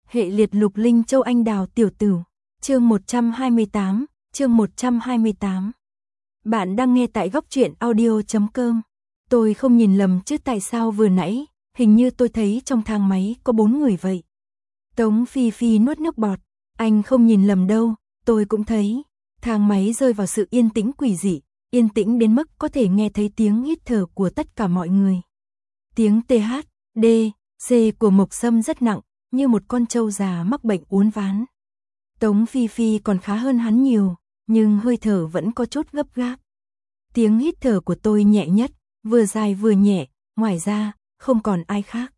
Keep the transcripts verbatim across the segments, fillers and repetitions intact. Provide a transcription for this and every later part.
Hệ liệt lục linh châu anh đào tiểu tử. Chương một trăm hai mươi tám, chương một trăm hai mươi tám. Bạn đang nghe tại góc truyện audio chấm com. Tôi không nhìn lầm chứ tại sao vừa nãy, hình như tôi thấy trong thang máy có bốn người vậy. Tống Phi Phi nuốt nước bọt, anh không nhìn lầm đâu, tôi cũng thấy. Thang máy rơi vào sự yên tĩnh quỷ dị, yên tĩnh đến mức có thể nghe thấy tiếng hít thở của tất cả mọi người. Tiếng tê hát, đê, xê của Mộc Sâm rất nặng, như một con trâu già mắc bệnh uốn ván. Tống Phi Phi còn khá hơn hắn nhiều, nhưng hơi thở vẫn có chút gấp gáp. Tiếng hít thở của tôi nhẹ nhất, vừa dài vừa nhẹ, ngoài ra, không còn ai khác.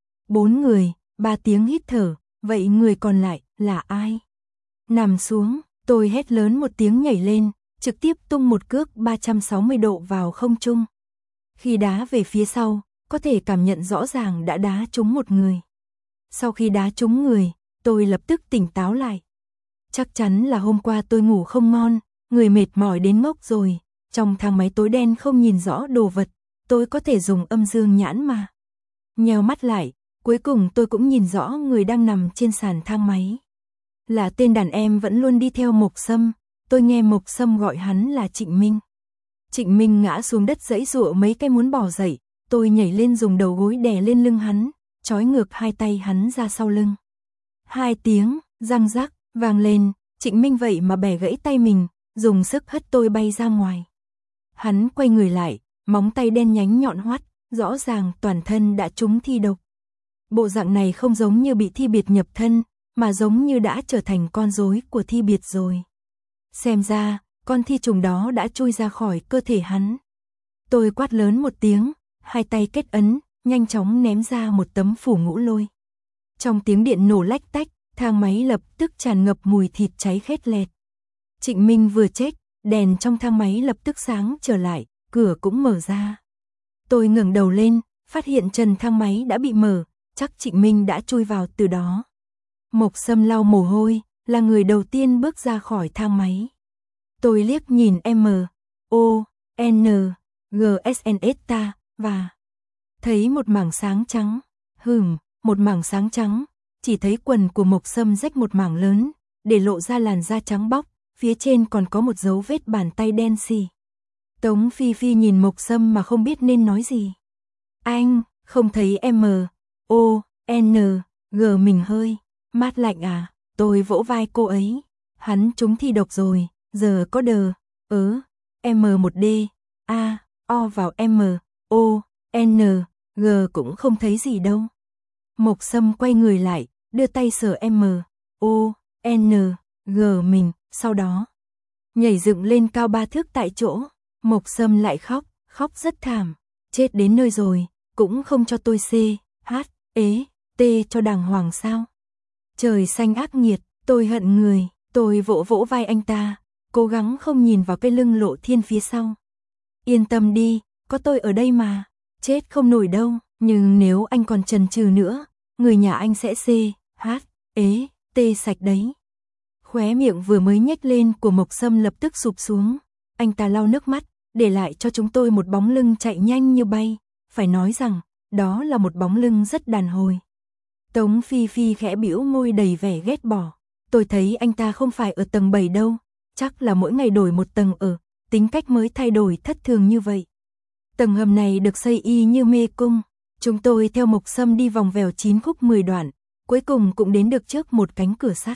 Bốn người, ba tiếng hít thở, vậy người còn lại là ai? Nằm xuống, tôi hét lớn một tiếng nhảy lên, trực tiếp tung một cước ba trăm sáu mươi độ vào không trung. Khi đá về phía sau, có thể cảm nhận rõ ràng đã đá trúng một người. Sau khi đá trúng người, tôi lập tức tỉnh táo lại. Chắc chắn là hôm qua tôi ngủ không ngon, người mệt mỏi đến ngốc rồi. Trong thang máy tối đen không nhìn rõ đồ vật, tôi có thể dùng âm dương nhãn mà. Nheo mắt lại, cuối cùng tôi cũng nhìn rõ người đang nằm trên sàn thang máy. Là tên đàn em vẫn luôn đi theo Mộc Sâm, tôi nghe Mộc Sâm gọi hắn là Trịnh Minh. Trịnh Minh ngã xuống đất giãy giụa mấy cái muốn bò dậy, tôi nhảy lên dùng đầu gối đè lên lưng hắn, trói ngược hai tay hắn ra sau lưng. Hai tiếng, răng rắc, vang lên, Trịnh Minh vậy mà bẻ gãy tay mình, dùng sức hất tôi bay ra ngoài. Hắn quay người lại, móng tay đen nhánh nhọn hoắt, rõ ràng toàn thân đã trúng thi độc. Bộ dạng này không giống như bị thi biệt nhập thân, mà giống như đã trở thành con rối của thi biệt rồi. Xem ra, con thi trùng đó đã chui ra khỏi cơ thể hắn. Tôi quát lớn một tiếng, hai tay kết ấn, nhanh chóng ném ra một tấm phủ ngũ lôi. Trong tiếng điện nổ lách tách, thang máy lập tức tràn ngập mùi thịt cháy khét lẹt. Trịnh Minh vừa chết, đèn trong thang máy lập tức sáng trở lại, cửa cũng mở ra. Tôi ngẩng đầu lên, phát hiện trần thang máy đã bị mở, chắc Trịnh Minh đã chui vào từ đó. Mộc Sâm lau mồ hôi, là người đầu tiên bước ra khỏi thang máy. Tôi liếc nhìn M, O, N, G S N S ta, và thấy một mảng sáng trắng, hừm, một mảng sáng trắng, chỉ thấy quần của Mộc Sâm rách một mảng lớn, để lộ ra làn da trắng bóc, phía trên còn có một dấu vết bàn tay đen xì. Tống Phi Phi nhìn Mộc Sâm mà không biết nên nói gì. Anh, không thấy M, O, N, G mình hơi, mát lạnh à, tôi vỗ vai cô ấy. Hắn trúng thi độc rồi, giờ có đờ, ớ, M một D, A, O vào M, O, N, G cũng không thấy gì đâu. Mộc Sâm quay người lại, đưa tay sờ M, O, N, G mình, sau đó nhảy dựng lên cao ba thước tại chỗ. Mộc Sâm lại khóc, khóc rất thảm, chết đến nơi rồi, cũng không cho tôi C, H, ế, T cho đàng hoàng sao. Trời xanh ác nghiệt, tôi hận người, tôi vỗ vỗ vai anh ta, cố gắng không nhìn vào cái lưng lộ thiên phía sau. Yên tâm đi, có tôi ở đây mà, chết không nổi đâu, nhưng nếu anh còn chần chừ nữa, người nhà anh sẽ C, H, ế, T sạch đấy. Khóe miệng vừa mới nhếch lên của Mộc Sâm lập tức sụp xuống, anh ta lau nước mắt, để lại cho chúng tôi một bóng lưng chạy nhanh như bay, phải nói rằng, đó là một bóng lưng rất đàn hồi. Tống Phi Phi khẽ bĩu môi đầy vẻ ghét bỏ, tôi thấy anh ta không phải ở tầng bảy đâu, chắc là mỗi ngày đổi một tầng ở, tính cách mới thay đổi thất thường như vậy. Tầng hầm này được xây y như mê cung, chúng tôi theo Mộc Sâm đi vòng vèo chín khúc mười đoạn, cuối cùng cũng đến được trước một cánh cửa sắt.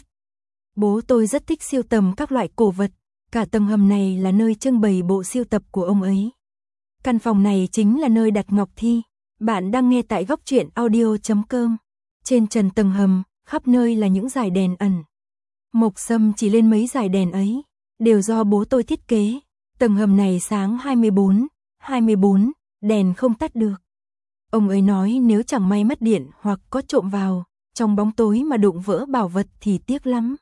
Bố tôi rất thích siêu tầm các loại cổ vật, cả tầng hầm này là nơi trưng bày bộ siêu tập của ông ấy. Căn phòng này chính là nơi đặt ngọc thi. Bạn đang nghe tại góc truyện audio chấm com. Trên trần tầng hầm, khắp nơi là những dải đèn ẩn. Mộc Sâm chỉ lên mấy dải đèn ấy, đều do bố tôi thiết kế. Tầng hầm này sáng hai mươi bốn, hai mươi bốn, đèn không tắt được. Ông ấy nói nếu chẳng may mất điện hoặc có trộm vào, trong bóng tối mà đụng vỡ bảo vật thì tiếc lắm.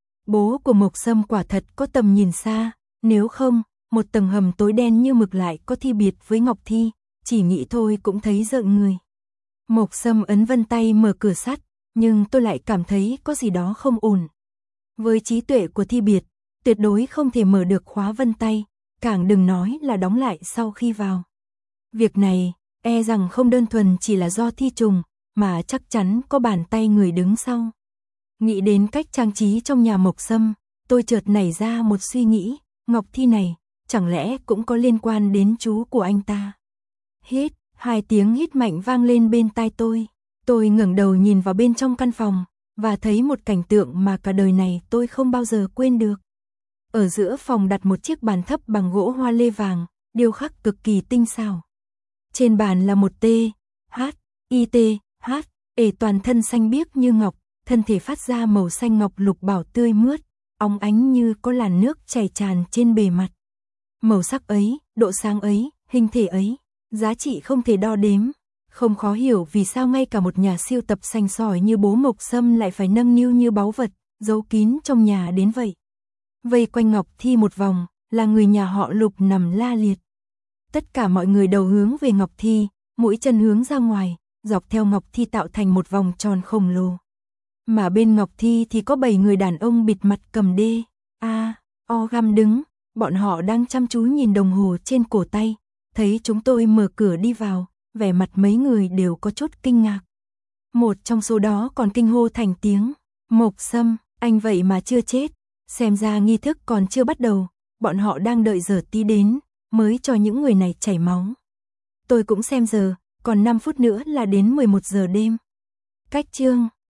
Bố của Mộc Sâm quả thật có tầm nhìn xa, nếu không, một tầng hầm tối đen như mực lại có thi biệt với ngọc thi, chỉ nghĩ thôi cũng thấy rợn người. Mộc Sâm ấn vân tay mở cửa sắt, nhưng tôi lại cảm thấy có gì đó không ổn. Với trí tuệ của thi biệt, tuyệt đối không thể mở được khóa vân tay, càng đừng nói là đóng lại sau khi vào. Việc này, e rằng không đơn thuần chỉ là do thi trùng, mà chắc chắn có bàn tay người đứng sau. Nghĩ đến cách trang trí trong nhà Mộc Sâm, tôi chợt nảy ra một suy nghĩ, ngọc thi này, chẳng lẽ cũng có liên quan đến chú của anh ta? Hít, hai tiếng hít mạnh vang lên bên tai tôi. Tôi ngẩng đầu nhìn vào bên trong căn phòng, và thấy một cảnh tượng mà cả đời này tôi không bao giờ quên được. Ở giữa phòng đặt một chiếc bàn thấp bằng gỗ hoa lê vàng, điêu khắc cực kỳ tinh xảo. Trên bàn là một T, H, I T, H, ể toàn thân xanh biếc như ngọc, thân thể phát ra màu xanh ngọc lục bảo tươi mướt, óng ánh như có làn nước chảy tràn trên bề mặt. Màu sắc ấy, độ sáng ấy, hình thể ấy, giá trị không thể đo đếm. Không khó hiểu vì sao ngay cả một nhà siêu tập sành sỏi như bố Mộc Sâm lại phải nâng niu như báu vật, giấu kín trong nhà đến vậy. Vây quanh ngọc thi một vòng, là người nhà họ Lục nằm la liệt. Tất cả mọi người đầu hướng về ngọc thi, mũi chân hướng ra ngoài, dọc theo ngọc thi tạo thành một vòng tròn khổng lồ. Mà bên ngọc thi thì có bảy người đàn ông bịt mặt cầm đê, a, o găm đứng, bọn họ đang chăm chú nhìn đồng hồ trên cổ tay, thấy chúng tôi mở cửa đi vào, vẻ mặt mấy người đều có chút kinh ngạc. Một trong số đó còn kinh hô thành tiếng, Mộc Sâm, anh vậy mà chưa chết, xem ra nghi thức còn chưa bắt đầu, bọn họ đang đợi giờ tí đến, mới cho những người này chảy máu. Tôi cũng xem giờ, còn năm phút nữa là đến mười một giờ đêm. Cách chương